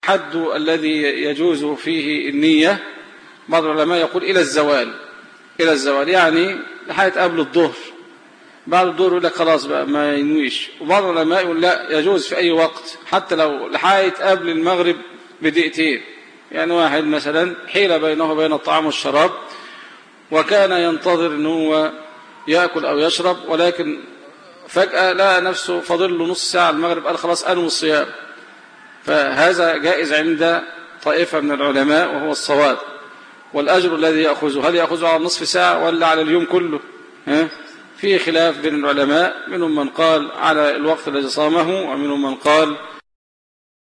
حد الذي يجوز فيه النية، بعض العلماء يقول إلى الزوال يعني لحد قبل الظهر. بعد الظهر يقول لك خلاص بقى ما ينويش، وبعض العلماء يقول لا يجوز في أي وقت حتى لو لحد قبل المغرب بدقيقتين. يعني واحد مثلا حيل بينه وبين الطعام والشراب وكان ينتظر أنه يأكل أو يشرب، ولكن فجأة لقى نفسه فاضل له نص ساعة المغرب، قال خلاص أنوي الصيام، فهذا جائز عند طائفة من العلماء وهو الصواب. والأجر الذي يأخذه هل يأخذه على نصف ساعة ولا على اليوم كله؟ فيه خلاف بين العلماء، منهم من قال على الوقت الذي صامه ومنهم من قال